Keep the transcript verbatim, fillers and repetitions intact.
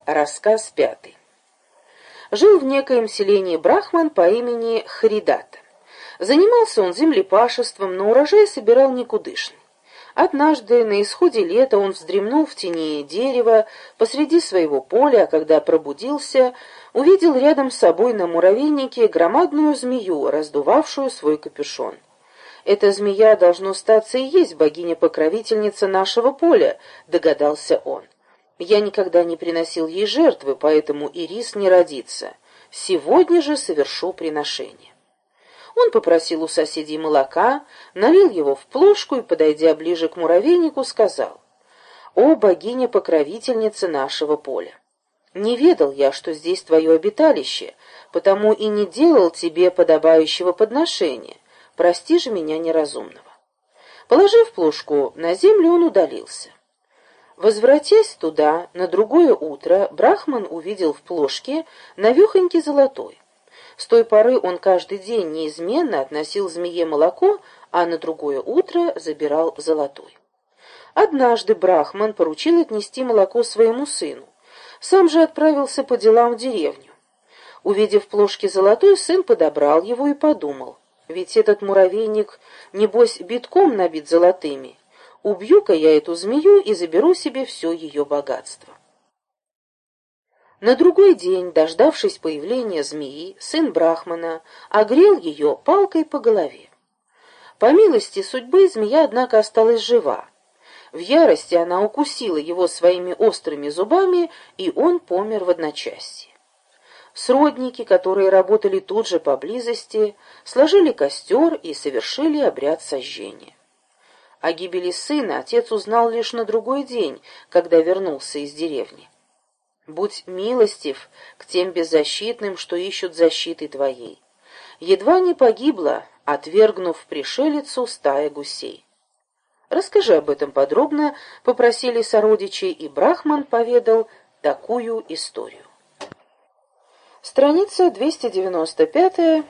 Рассказ пятый. Жил в некоем селении брахман по имени Харидата. Занимался он землепашеством, но урожай собирал никудышный. Однажды на исходе лета он вздремнул в тени дерева посреди своего поля, а когда пробудился, увидел рядом с собой на муравейнике громадную змею, раздувавшую свой капюшон. «Эта змея, должно статься, и есть богиня-покровительница нашего поля», — догадался он. «Я никогда не приносил ей жертвы, поэтому и рис не родится. Сегодня же совершу приношение». Он попросил у соседей молока, налил его в плошку и, подойдя ближе к муравейнику, сказал: «О, богиня-покровительница нашего поля! Не ведал я, что здесь твое обиталище, потому и не делал тебе подобающего подношения. Прости же меня неразумного». Положив плошку на землю, он удалился. Возвратясь туда, на другое утро брахман увидел в плошке навехонький золотой. С той поры он каждый день неизменно относил змее молоко, а на другое утро забирал золотой. Однажды брахман поручил отнести молоко своему сыну. Сам же отправился по делам в деревню. Увидев в плошке золотой, сын подобрал его и подумал: ведь этот муравейник, небось, битком набит золотыми. Убью-ка я эту змею и заберу себе все ее богатство. На другой день, дождавшись появления змеи, сын брахмана огрел ее палкой по голове. По милости судьбы змея, однако, осталась жива. В ярости она укусила его своими острыми зубами, и он помер в одночасье. Сродники, которые работали тут же поблизости, сложили костер и совершили обряд сожжения. О гибели сына отец узнал лишь на другой день, когда вернулся из деревни. «Будь милостив к тем беззащитным, что ищут защиты твоей. Едва не погибла, отвергнув пришелицу стая гусей». «Расскажи об этом подробно», — попросили сородичи, и брахман поведал такую историю. Страница двести девяносто пятая.